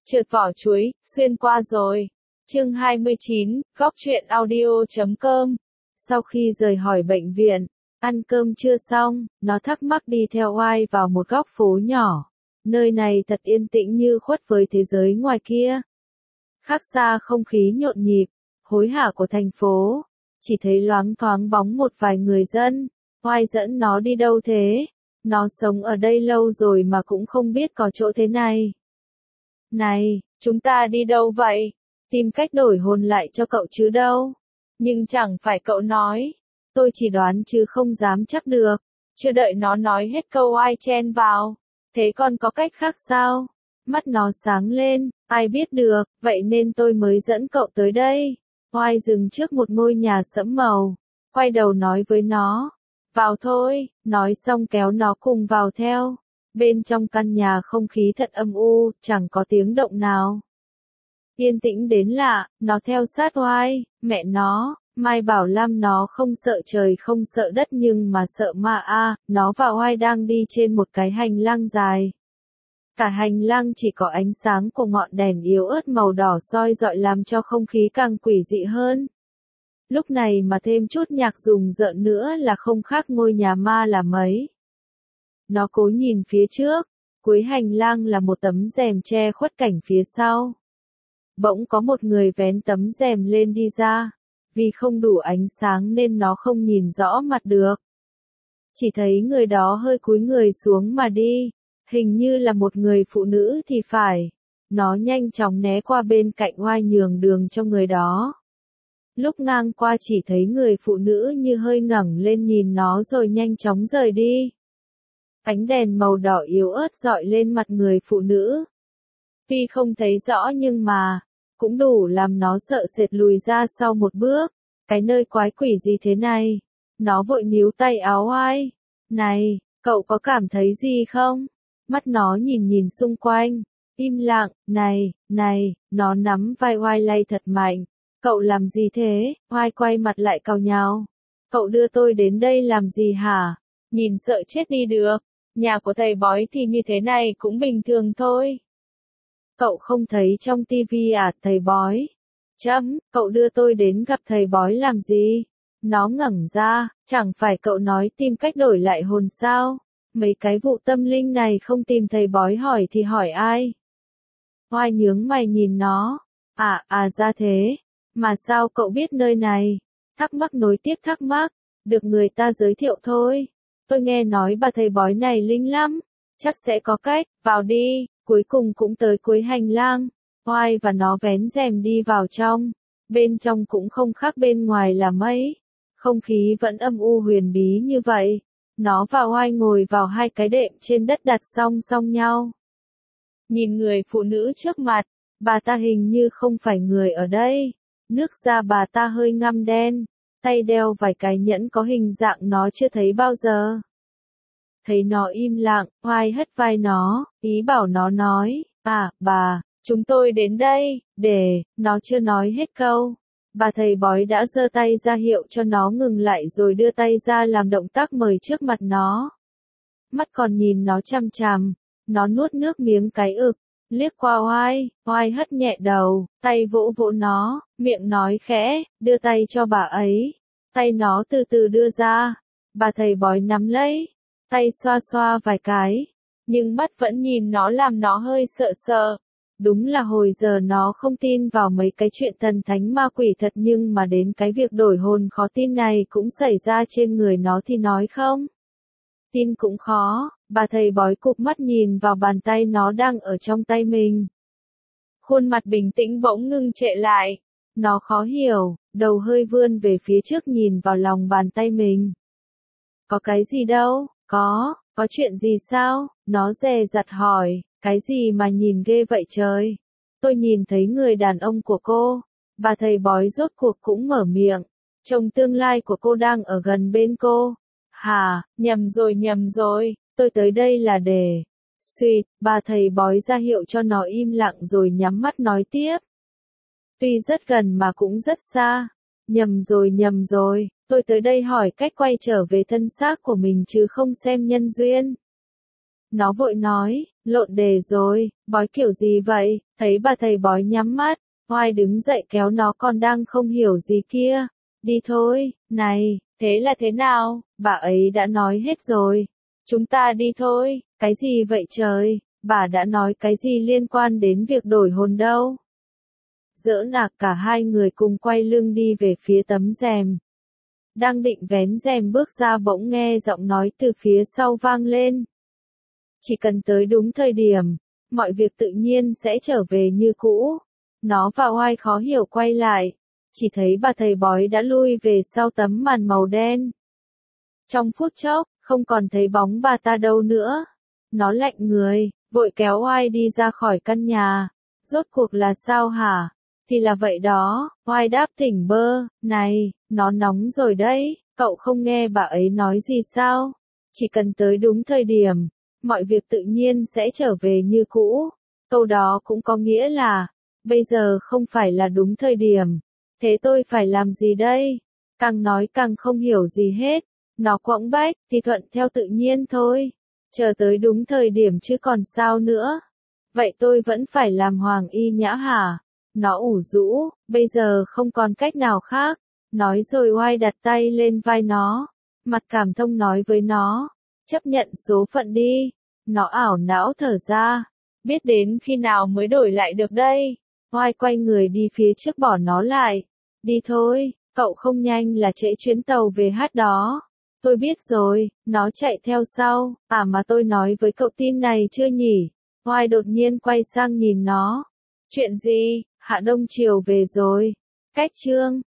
Trượt vỏ chuối, xuyên qua rồi. Chương 29, góc truyện audio.com. Sau khi rời khỏi bệnh viện, ăn cơm trưa xong, nó thắc mắc đi theo Oai vào một góc phố nhỏ. Nơi này thật yên tĩnh như khuất với thế giới ngoài kia. Khác xa không khí nhộn nhịp, hối hả của thành phố, chỉ thấy loáng thoáng bóng một vài người dân. Oai dẫn nó đi đâu thế? Nó sống ở đây lâu rồi mà cũng không biết có chỗ thế này. Này, chúng ta đi đâu vậy? Tìm cách đổi hồn lại cho cậu chứ đâu. Nhưng chẳng phải cậu nói. Tôi chỉ đoán chứ không dám chắc được. Chưa đợi nó nói hết câu Oai chen vào. Thế còn có cách khác sao? Mắt nó sáng lên, ai biết được, vậy nên tôi mới dẫn cậu tới đây. Oai dừng trước một ngôi nhà sẫm màu, quay đầu nói với nó. Vào thôi, nói xong kéo nó cùng vào theo. Bên trong căn nhà không khí thật âm u, chẳng có tiếng động nào. Yên tĩnh đến lạ, nó theo sát Oai, mẹ nó, Mai bảo Lam nó không sợ trời không sợ đất nhưng mà sợ ma a. Nó và Oai đang đi trên một cái hành lang dài. Cả hành lang chỉ có ánh sáng của ngọn đèn yếu ớt màu đỏ soi rọi làm cho không khí càng quỷ dị hơn. Lúc này mà thêm chút nhạc rùng rợn nữa là không khác ngôi nhà ma là mấy. Nó cố nhìn phía trước, cuối hành lang là một tấm rèm che khuất cảnh phía sau. Bỗng có một người vén tấm rèm lên đi ra, vì không đủ ánh sáng nên nó không nhìn rõ mặt được. Chỉ thấy người đó hơi cúi người xuống mà đi, hình như là một người phụ nữ thì phải. Nó nhanh chóng né qua bên cạnh Oai nhường đường cho người đó. Lúc ngang qua chỉ thấy người phụ nữ như hơi ngẩng lên nhìn nó rồi nhanh chóng rời đi. Ánh đèn màu đỏ yếu ớt rọi lên mặt người phụ nữ. Tuy không thấy rõ nhưng mà, cũng đủ làm nó sợ sệt lùi ra sau một bước. Cái nơi quái quỷ gì thế này? Nó vội níu tay áo Oai. Này, cậu có cảm thấy gì không? Mắt nó nhìn nhìn xung quanh. Im lặng, này, nó nắm vai Oai lay thật mạnh. Cậu làm gì thế? Oai quay mặt lại cau nhàu. Cậu đưa tôi đến đây làm gì hả? Nhìn sợ chết đi được. Nhà của thầy bói thì như thế này cũng bình thường thôi. Cậu không thấy trong tivi à thầy bói? Cậu đưa tôi đến gặp thầy bói làm gì? Nó ngẩng ra, chẳng phải cậu nói tìm cách đổi lại hồn sao? Mấy cái vụ tâm linh này không tìm thầy bói hỏi thì hỏi ai? Oai nhướng mày nhìn nó. Ra thế. Mà sao cậu biết nơi này? Thắc mắc nối tiếp thắc mắc. Được người ta giới thiệu thôi. Tôi nghe nói bà thầy bói này linh lắm. Chắc sẽ có cách, vào đi. Cuối cùng cũng tới cuối hành lang. Oai và nó vén rèm đi vào trong. Bên trong cũng không khác bên ngoài là mấy. Không khí vẫn âm u huyền bí như vậy. Nó và Oai ngồi vào hai cái đệm trên đất đặt song song nhau. Nhìn người phụ nữ trước mặt, bà ta hình như không phải người ở đây. Nước da bà ta hơi ngăm đen, tay đeo vài cái nhẫn có hình dạng nó chưa thấy bao giờ. Thấy nó im lặng, Oai hất vai nó, ý bảo nó nói, bà, chúng tôi đến đây, nó chưa nói hết câu. Bà thầy bói đã giơ tay ra hiệu cho nó ngừng lại rồi đưa tay ra làm động tác mời trước mặt nó. Mắt còn nhìn nó chằm chằm, nó nuốt nước miếng cái ực, liếc qua Oai hất nhẹ đầu, tay vỗ vỗ nó, miệng nói khẽ, đưa tay cho bà ấy. Tay nó từ từ đưa ra, bà thầy bói nắm lấy, tay xoa xoa vài cái, nhưng mắt vẫn nhìn nó làm nó hơi sợ sợ. Đúng là hồi giờ nó không tin vào mấy cái chuyện thần thánh ma quỷ thật nhưng mà đến cái việc đổi hồn khó tin này cũng xảy ra trên người nó thì nói không. Tin cũng khó, bà thầy bói cụp mắt nhìn vào bàn tay nó đang ở trong tay mình. Khuôn mặt bình tĩnh bỗng ngưng trệ lại. Nó khó hiểu, đầu hơi vươn về phía trước nhìn vào lòng bàn tay mình. Có cái gì đâu, có chuyện gì sao? Nó dè dặt hỏi, cái gì mà nhìn ghê vậy trời? Tôi nhìn thấy người đàn ông của cô. Bà thầy bói rốt cuộc cũng mở miệng. Chồng tương lai của cô đang ở gần bên cô. Hả, nhầm rồi, tôi tới đây là để... Suýt, bà thầy bói ra hiệu cho nó im lặng rồi nhắm mắt nói tiếp. Tuy rất gần mà cũng rất xa. Nhầm rồi, tôi tới đây hỏi cách quay trở về thân xác của mình chứ không xem nhân duyên. Nó vội nói, Lộn đề rồi, bói kiểu gì vậy? Thấy bà thầy bói nhắm mắt, Oai đứng dậy kéo nó còn đang không hiểu gì kia. Đi thôi, này, thế là thế nào? Bà ấy đã nói hết rồi. Chúng ta đi thôi, cái gì vậy trời? Bà đã nói cái gì liên quan đến việc đổi hồn đâu? Giỡn à, cả hai người cùng quay lưng đi về phía tấm rèm. Đang định vén rèm bước ra bỗng nghe giọng nói từ phía sau vang lên. Chỉ cần tới đúng thời điểm, mọi việc tự nhiên sẽ trở về như cũ. Nó và Oai khó hiểu quay lại, chỉ thấy bà thầy bói đã lui về sau tấm màn màu đen. Trong phút chốc, không còn thấy bóng bà ta đâu nữa. Nó lạnh người, vội kéo Oai đi ra khỏi căn nhà. Rốt cuộc là sao hả? Thì là vậy đó, Oai đáp tỉnh bơ, này, nó nóng rồi đấy, cậu không nghe bà ấy nói gì sao? Chỉ cần tới đúng thời điểm, mọi việc tự nhiên sẽ trở về như cũ. Câu đó cũng có nghĩa là, bây giờ không phải là đúng thời điểm. Thế tôi phải làm gì đây? Càng nói càng không hiểu gì hết. Nó quõng bách, thì thuận theo tự nhiên thôi. Chờ tới đúng thời điểm chứ còn sao nữa. Vậy tôi vẫn phải làm hoàng y nhã hả? Nó ủ rũ, bây giờ không còn cách nào khác. Nói rồi Oai đặt tay lên vai nó. Mặt cảm thông nói với nó. Chấp nhận số phận đi. Nó ảo não thở ra. Biết đến khi nào mới đổi lại được đây. Oai quay người đi phía trước bỏ nó lại. Đi thôi, cậu không nhanh là trễ chuyến tàu về hát đó. Tôi biết rồi, nó chạy theo sau. À mà tôi nói với cậu tin này chưa nhỉ? Oai đột nhiên quay sang nhìn nó. Chuyện gì? Hạ Đông Triều về rồi. Cách chương